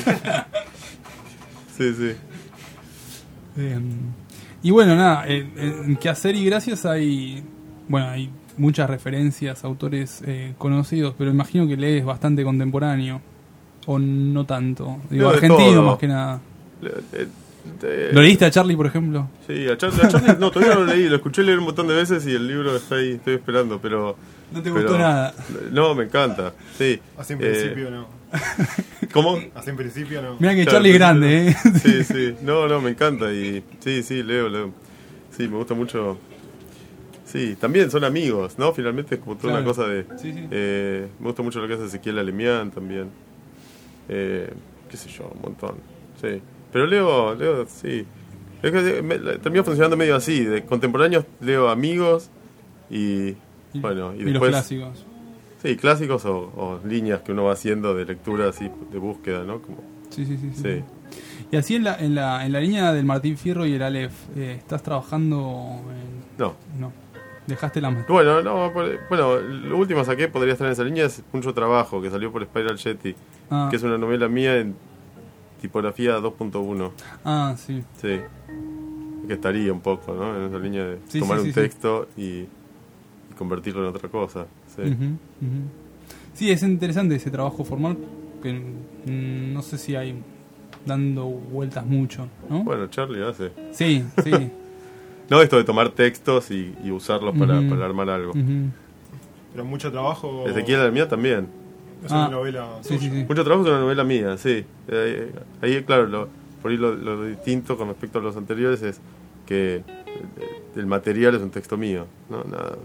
Y bueno, nada, en Qué Hacer y Gracias hay muchas referencias a autores conocidos, pero imagino que lees bastante contemporáneo, o no tanto. Digo, argentino todo. más que nada. ¿Lo leíste a Charlie, por ejemplo? Sí, a Charlie no, todavía no lo leí, lo escuché leer un montón de veces y el libro está ahí, estoy esperando, pero... ¿No te gustó nada? No, me encanta, sí. Así en principio no. ¿Cómo? Así en principio no. Mira que Charlie es grande, ¿eh? Sí. No, me encanta y sí, leo. Sí, me gusta mucho. Sí, también son amigos, ¿no? Finalmente es como toda una cosa de... Sí. Me gusta mucho lo que hace Ezequiel Alemián también. Qué sé yo, un montón. Sí. Pero leo, sí. Es que termino funcionando medio así. De contemporáneos leo amigos y bueno, y después... los clásicos. Sí, clásicos o líneas que uno va haciendo de lectura así, de búsqueda, ¿no? Como, sí. Y así en la línea del Martín Fierro y el Aleph, ¿estás trabajando en...? No. ¿Dejaste la... Bueno, lo último saqué, podría estar en esa línea, es Mucho Trabajo, que salió por Spiral Jetty, que es una novela mía en tipografía 2.1. Ah, sí. Sí. Que estaría un poco, ¿no? En esa línea de tomar un texto y convertirlo en otra cosa. Sí. Sí, es interesante ese trabajo formal, que no sé si hay dando vueltas mucho, ¿no? Bueno, Charlie hace. Sí. No, esto de tomar textos y usarlos para armar algo. Pero mucho trabajo. Ezequiel Alemián también. Es una novela. Sí. Mucho trabajo es una novela mía, sí. Ahí, claro, por ahí lo distinto con respecto a los anteriores es que el material es un texto mío, ¿no?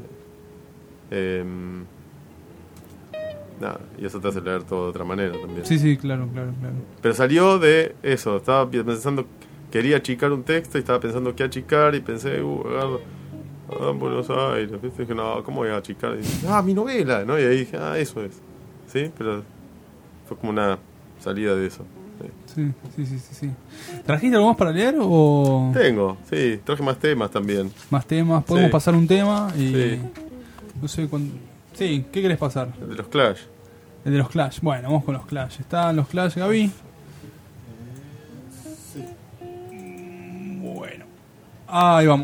Nada, y eso te hace leer todo de otra manera también. Sí, claro. Pero salió de eso, estaba pensando, quería achicar un texto y estaba pensando qué achicar y pensé, agarro en Buenos Aires, ¿viste? Dije, no, ¿cómo voy a achicar? Y dije, mi novela, ¿no? Y ahí dije, eso es. Sí, pero fue como una salida de eso. Sí. ¿Trajiste algo más para leer o...? Tengo, sí, traje más temas también. Más temas, podemos pasar un tema y... Sí. No sé cuándo... Sí, ¿qué querés pasar? El de los Clash. El de los Clash, bueno, vamos con los Clash. ¿Están los Clash, Gaby? Sí. Bueno. Ahí vamos.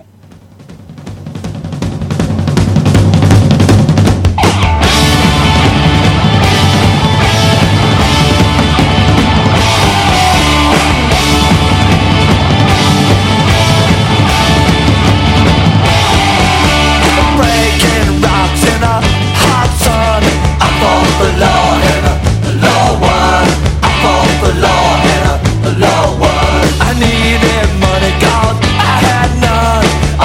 I needed money 'cause I had none.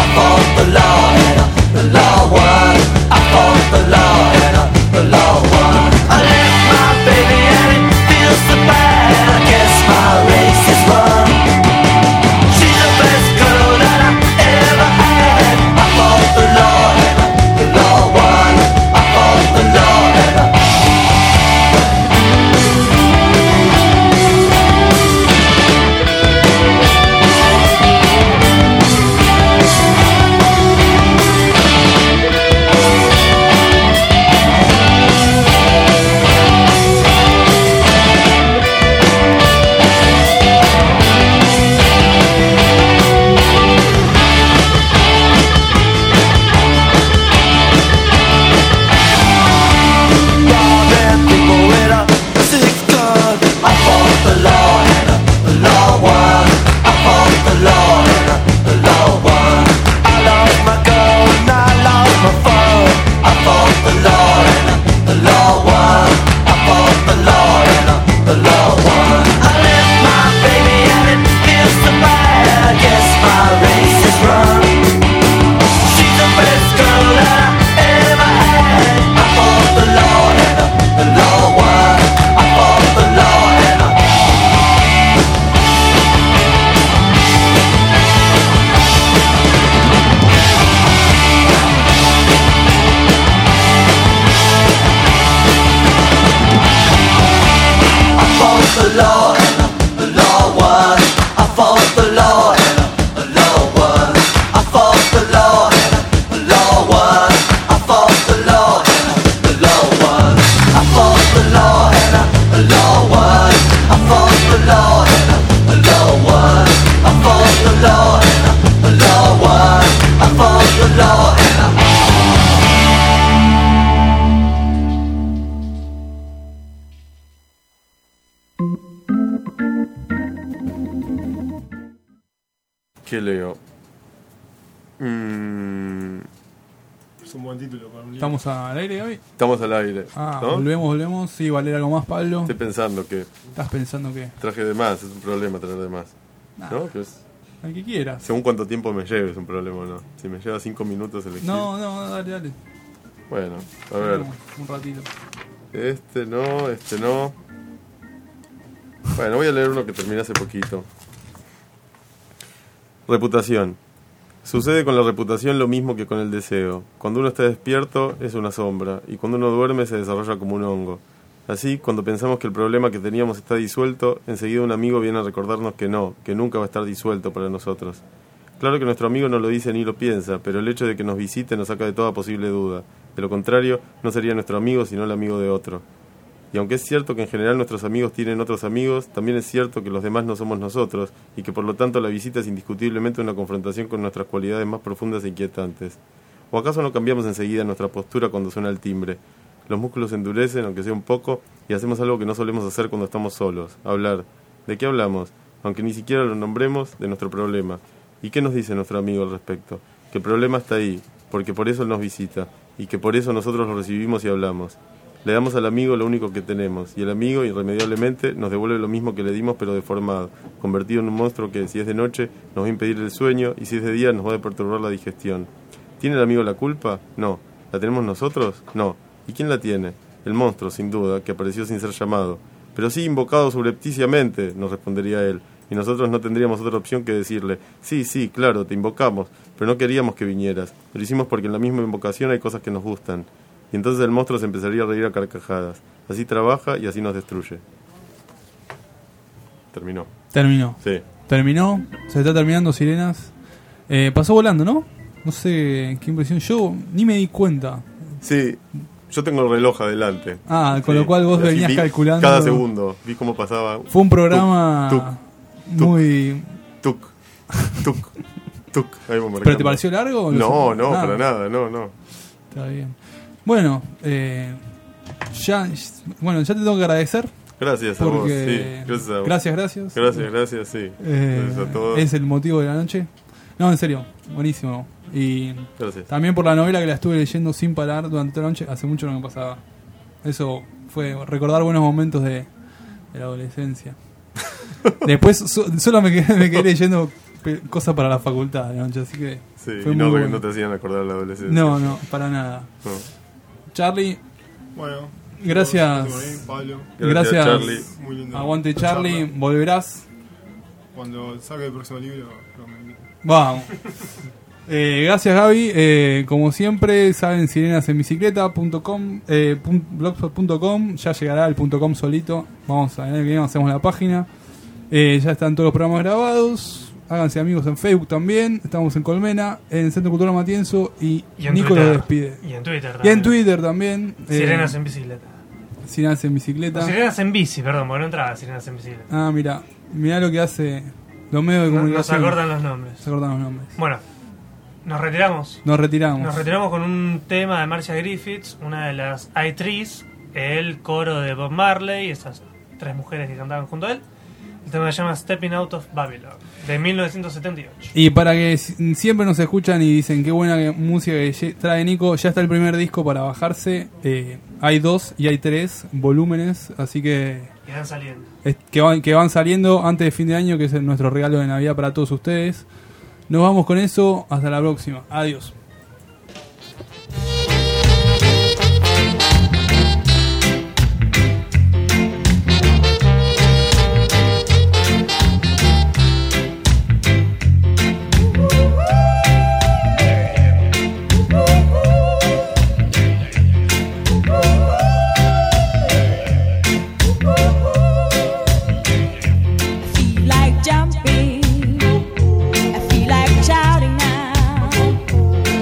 law and a law one. I fought the law and a law one. I fought the law and ¿Qué leo? Es un buen título para un libro. ¿Estamos al aire hoy? Estamos al aire. Ah, ¿no? volvemos. Sí, va a leer algo más, Pablo. Estoy pensando que ¿Estás pensando qué? traje de más, es un problema traer de más. Nah. ¿No? Que es, Al que quieras. según cuánto tiempo me lleve es un problema, ¿no? Si me lleva 5 minutos elegir. No, dale. Bueno, a ver. Un ratito. Este no. Bueno, voy a leer uno que terminé hace poquito. Reputación. Sucede con la reputación lo mismo que con el deseo. Cuando uno está despierto es una sombra, y cuando uno duerme se desarrolla como un hongo. Así, cuando pensamos que el problema que teníamos está disuelto, enseguida un amigo viene a recordarnos que no, que nunca va a estar disuelto para nosotros. Claro que nuestro amigo no lo dice ni lo piensa, pero el hecho de que nos visite nos saca de toda posible duda. De lo contrario, no sería nuestro amigo sino el amigo de otro. Y aunque es cierto que en general nuestros amigos tienen otros amigos, también es cierto que los demás no somos nosotros, y que por lo tanto la visita es indiscutiblemente una confrontación con nuestras cualidades más profundas e inquietantes. ¿O acaso no cambiamos enseguida nuestra postura cuando suena el timbre? Los músculos se endurecen, aunque sea un poco, y hacemos algo que no solemos hacer cuando estamos solos, hablar. ¿De qué hablamos? Aunque ni siquiera lo nombremos, de nuestro problema. ¿Y qué nos dice nuestro amigo al respecto? Que el problema está ahí, porque por eso él nos visita, y que por eso nosotros lo recibimos y hablamos. Le damos al amigo lo único que tenemos, y el amigo, irremediablemente, nos devuelve lo mismo que le dimos, pero deformado, convertido en un monstruo que, si es de noche, nos va a impedir el sueño, y si es de día, nos va a perturbar la digestión. ¿Tiene el amigo la culpa? No. ¿La tenemos nosotros? No. ¿Y quién la tiene? El monstruo, sin duda, que apareció sin ser llamado. Pero sí invocado subrepticiamente, nos respondería él, y nosotros no tendríamos otra opción que decirle, sí, claro, te invocamos, pero no queríamos que vinieras. Lo hicimos porque en la misma invocación hay cosas que nos gustan. Y entonces el monstruo se empezaría a reír a carcajadas. Así trabaja y así nos destruye. Terminó. Sí. Terminó. Se está terminando, Sirenas. Pasó volando, ¿no? No sé qué impresión. Yo ni me di cuenta. Sí, yo tengo el reloj adelante. Con lo cual vos Así venías vi calculando. cada segundo, vi cómo pasaba. Fue un programa muy... Tuc. Ahí vamos ¿Pero te pareció largo? No, para nada, no. Está bien. Bueno, ya te tengo que agradecer. Gracias a vos, sí. Gracias a vos. Gracias, sí. Gracias a todos. Es el motivo de la noche. No, en serio, buenísimo. Y gracias. También por la novela que la estuve leyendo sin parar durante toda la noche. Hace mucho no me pasaba. Eso fue recordar buenos momentos de la adolescencia. Después solo me quedé leyendo cosas para la facultad de noche, así que fue y muy bueno. no te hacían acordar la adolescencia. No, para nada. No. Charlie, Bueno, gracias. Pablo. Gracias, Charlie. Muy lindo. Aguante, Charlie, volverás. Cuando saque el próximo libro, Vamos. Gracias, Gaby. Como siempre, saben, sirenasenbicicleta.com, blogspot.com. Ya llegará el .com solito. Vamos a ver bien, hacemos la página. Ya están todos los programas grabados. Háganse amigos en Facebook también. Estamos en Colmena, en Centro Cultural Matienzo. Y Nico lo despide. Y en Twitter también. Y en Twitter también. Sirenas en bicicleta. Sirenas en bicicleta. O Sirenas en bici, perdón, porque no entraba Sirenas en bicicleta. Mirá lo que hace los medios de comunicación. Nos acordan los nombres. Bueno, nos retiramos. Nos retiramos con un tema de Marcia Griffiths, una de las I3s, el coro de Bob Marley, esas tres mujeres que cantaban junto a él. El tema se llama Stepping Out of Babylon, de 1978. Y para que siempre nos escuchan y dicen qué buena música que trae Nico, ya está el primer disco para bajarse. Hay 2 y hay 3 volúmenes, así que van saliendo. Que van saliendo antes de fin de año, que es nuestro regalo de Navidad para todos ustedes. Nos vamos con eso, hasta la próxima. Adiós. Jumping, I feel like shouting now.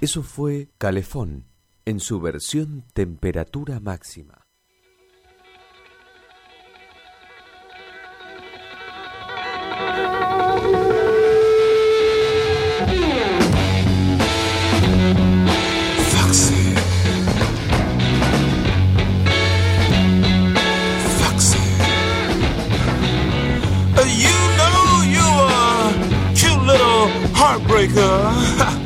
Eso fue Calefón, en su versión temperatura máxima. You know you're a cute little heartbreaker.